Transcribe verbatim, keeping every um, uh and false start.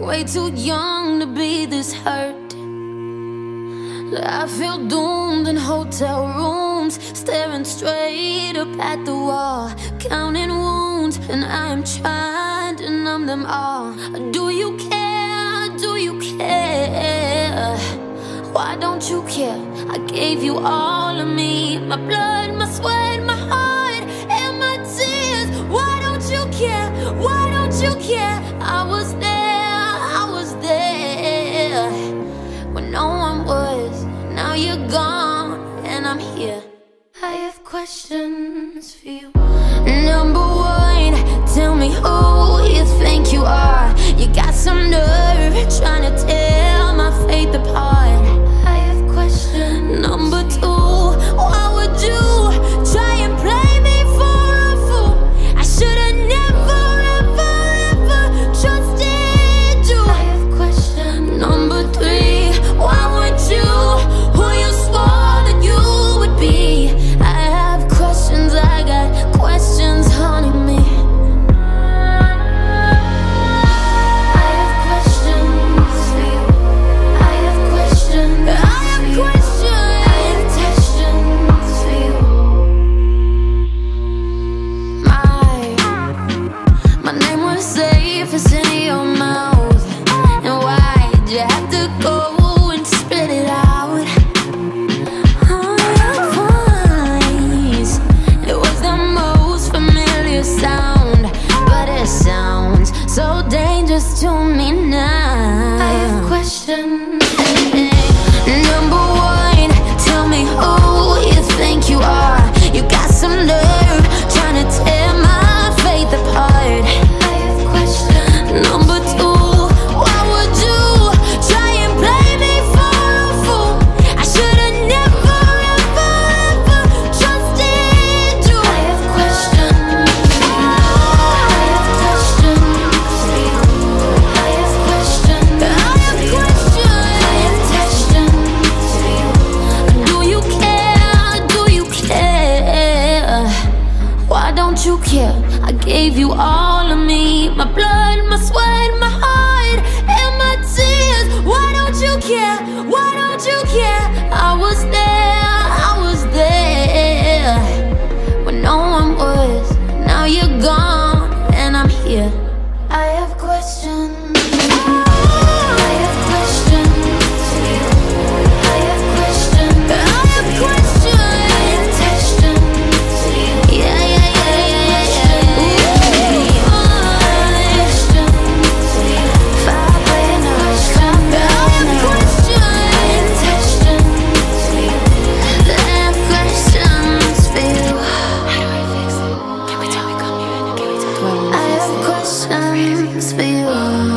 way too young to be this hurt. I feel doomed in hotel rooms, staring straight up at the wall, counting wounds, and I am trying to numb them all. Do you care? Do you care? Why don't you care? I gave you all of me, my blood, my sweat, my heart, and my tears. Why don't you care? Why don't you care? I was there, I was there when no one was. Now you're gone and I'm here. I have questions for you. Number one, tell me who you think you are. You got some nerve trying to tear my faith apart. I have questions. Number two, why would you try and play me for a fool? I should've never, ever, ever trusted you. I have questions. Number three, why would you, who you swore that you would be? I have questions, I got questions haunting me. I have questions for you. I have questions. I have questions. I have questions for you. My, my name was safe as in your mouth. And why'd you have to go and spit it out? Oh, your voice, it was the most familiar sound, but it sounds so dangerous to me now. I have questions. Number one, tell me who you think you are. You got some nerve trying to tear my faith apart. I have questions. Number two, why would you try and play me for a fool? I should've never, ever, ever trusted you. I have questions. I have questions for you. I have questions. I have questions. I have questions for you. Do you care? Do you care? Why don't you care? I gave you all of me, my blood, my sweat, my heart, and my tears. Why don't you care? Why don't you care? I was there, I was there when no one was. Now you're gone and I'm here. I have questions. I have questions for you. I have questions. I have questions. I have questions for you. Yeah, yeah, yeah, yeah, yeah, yeah. I have questions for you. Vibrating on something. I have questions. I have questions for you. I have questions for you. How do I fix it? Can we tell me come here? Can we tell me? I have questions for you.